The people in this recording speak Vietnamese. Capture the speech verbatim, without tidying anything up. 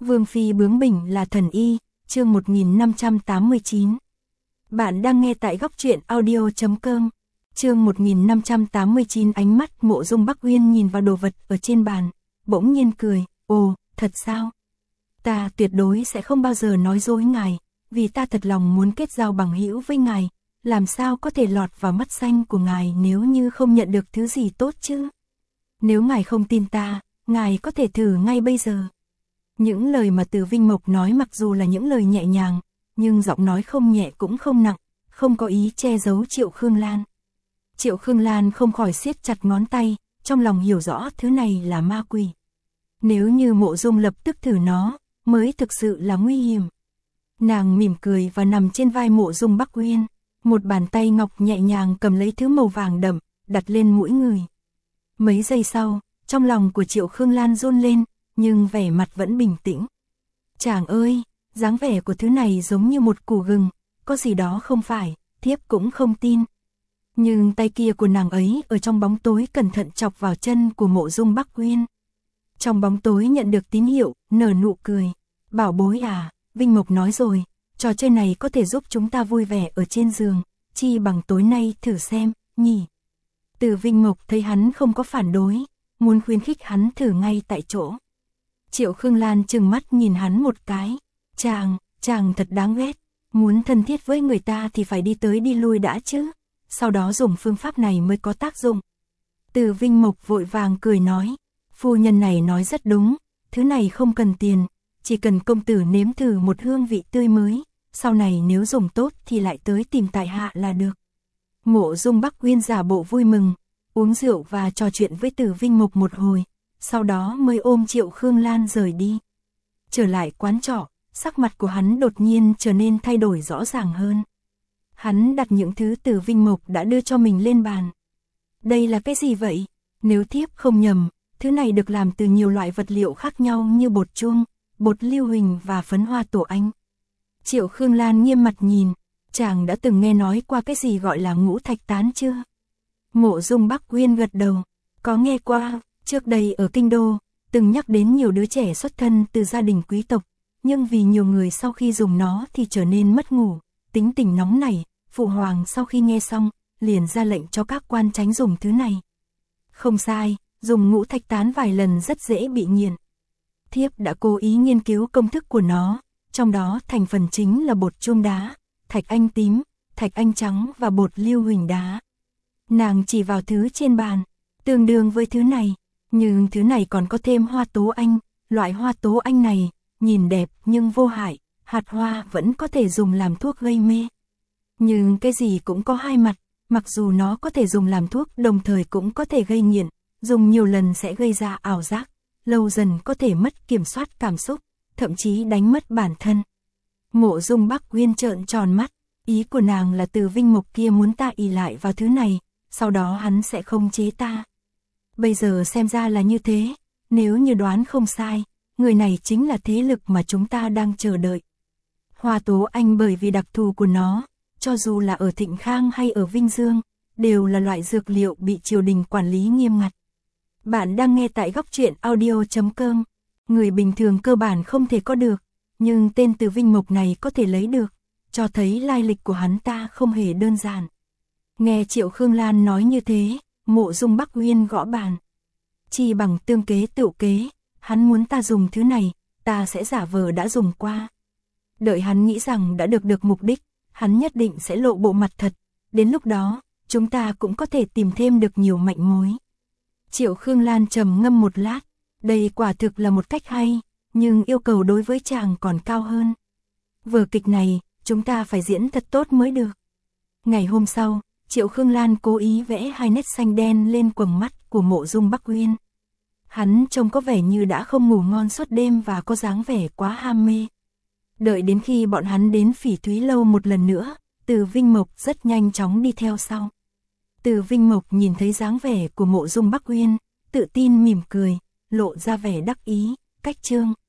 Vương phi bướng bỉnh là thần y, chương một nghìn năm trăm tám mươi chín. Bạn đang nghe tại góc truyện audio chấm com. Chương một nghìn năm trăm tám mươi chín. Ánh mắt Mộ Dung Bắc Uyên nhìn vào đồ vật ở trên bàn, bỗng nhiên cười, "Ồ, thật sao? Ta tuyệt đối sẽ không bao giờ nói dối ngài, vì ta thật lòng muốn kết giao bằng hữu với ngài, làm sao có thể lọt vào mắt xanh của ngài nếu như không nhận được thứ gì tốt chứ? Nếu ngài không tin ta, ngài có thể thử ngay bây giờ." Những lời mà Từ Vinh Mộc nói mặc dù là những lời nhẹ nhàng, nhưng giọng nói không nhẹ cũng không nặng, không có ý che giấu Triệu Khương Lan. Triệu Khương Lan không khỏi siết chặt ngón tay, trong lòng hiểu rõ thứ này là ma quỷ. Nếu như Mộ Dung lập tức thử nó, mới thực sự là nguy hiểm. Nàng mỉm cười và nằm trên vai Mộ Dung Bắc Uyên, một bàn tay ngọc nhẹ nhàng cầm lấy thứ màu vàng đậm, đặt lên mũi người. Mấy giây sau, trong lòng của Triệu Khương Lan run lên, nhưng vẻ mặt vẫn bình tĩnh. Chàng ơi, dáng vẻ của thứ này giống như một củ gừng, có gì đó không phải, thiếp cũng không tin. Nhưng tay kia của nàng ấy ở trong bóng tối cẩn thận chọc vào chân của Mộ Dung Bắc Uyên. Trong bóng tối nhận được tín hiệu, nở nụ cười. "Bảo bối à, Vinh Mộc nói rồi, trò chơi này có thể giúp chúng ta vui vẻ ở trên giường, chi bằng tối nay thử xem, nhỉ?" Từ Vinh Mộc thấy hắn không có phản đối, muốn khuyến khích hắn thử ngay tại chỗ. Triệu Khương Lan trừng mắt nhìn hắn một cái. Chàng, chàng thật đáng ghét, muốn thân thiết với người ta thì phải đi tới đi lui đã chứ, sau đó dùng phương pháp này mới có tác dụng. Từ Vinh Mộc vội vàng cười nói, phu nhân này nói rất đúng, thứ này không cần tiền, chỉ cần công tử nếm thử một hương vị tươi mới, sau này nếu dùng tốt thì lại tới tìm tại hạ là được. Mộ Dung Bắc Uyên giả bộ vui mừng, uống rượu và trò chuyện với Từ Vinh Mộc một hồi, sau đó mới ôm Triệu Khương Lan rời đi. Trở lại quán trọ, sắc mặt của hắn đột nhiên trở nên thay đổi rõ ràng hơn. Hắn đặt những thứ Từ Vinh Mộc đã đưa cho mình lên bàn. Đây là cái gì vậy? Nếu thiếp không nhầm, thứ này được làm từ nhiều loại vật liệu khác nhau như bột chuông, bột lưu huỳnh và phấn hoa tổ anh. Triệu Khương Lan nghiêm mặt nhìn, chàng đã từng nghe nói qua cái gì gọi là ngũ thạch tán chưa? Mộ Dung Bắc Uyên gật đầu, có nghe qua, trước đây ở Kinh Đô, từng nhắc đến nhiều đứa trẻ xuất thân từ gia đình quý tộc, nhưng vì nhiều người sau khi dùng nó thì trở nên mất ngủ, tính tình nóng nảy, phụ hoàng sau khi nghe xong, liền ra lệnh cho các quan tránh dùng thứ này. Không sai, dùng ngũ thạch tán vài lần rất dễ bị nghiện. Thiếp đã cố ý nghiên cứu công thức của nó, trong đó thành phần chính là bột chuông đá, thạch anh tím, thạch anh trắng và bột lưu huỳnh đá. Nàng chỉ vào thứ trên bàn, tương đương với thứ này, nhưng thứ này còn có thêm hoa tố anh, loại hoa tố anh này, nhìn đẹp nhưng vô hại, hạt hoa vẫn có thể dùng làm thuốc gây mê. Nhưng cái gì cũng có hai mặt, mặc dù nó có thể dùng làm thuốc đồng thời cũng có thể gây nghiện, dùng nhiều lần sẽ gây ra ảo giác, lâu dần có thể mất kiểm soát cảm xúc, thậm chí đánh mất bản thân. Mộ Dung Bắc Uyên trợn tròn mắt, ý của nàng là Từ Vinh Mộc kia muốn ta ỷ lại vào thứ này, sau đó hắn sẽ không chế ta. Bây giờ xem ra là như thế, nếu như đoán không sai, người này chính là thế lực mà chúng ta đang chờ đợi. Hoa tố anh bởi vì đặc thù của nó, cho dù là ở Thịnh Khang hay ở Vinh Dương, đều là loại dược liệu bị triều đình quản lý nghiêm ngặt. Bạn đang nghe tại góc truyện audio chấm com. Người bình thường cơ bản không thể có được, nhưng tên Từ Vinh Mộc này có thể lấy được, cho thấy lai lịch của hắn ta không hề đơn giản. Nghe Triệu Khương Lan nói như thế, Mộ Dung Bắc Uyên gõ bàn. Chi bằng tương kế tựu kế, hắn muốn ta dùng thứ này, ta sẽ giả vờ đã dùng qua. Đợi hắn nghĩ rằng đã được được mục đích, hắn nhất định sẽ lộ bộ mặt thật, đến lúc đó, chúng ta cũng có thể tìm thêm được nhiều manh mối. Triệu Khương Lan trầm ngâm một lát, đây quả thực là một cách hay, nhưng yêu cầu đối với chàng còn cao hơn. Vở kịch này, chúng ta phải diễn thật tốt mới được. Ngày hôm sau, Triệu Khương Lan cố ý vẽ hai nét xanh đen lên quầng mắt của Mộ Dung Bắc Uyên. Hắn trông có vẻ như đã không ngủ ngon suốt đêm và có dáng vẻ quá ham mê. Đợi đến khi bọn hắn đến Phỉ Thúy Lâu một lần nữa, Từ Vinh Mộc rất nhanh chóng đi theo sau. Từ Vinh Mộc nhìn thấy dáng vẻ của Mộ Dung Bắc Uyên, tự tin mỉm cười, lộ ra vẻ đắc ý, cách chương.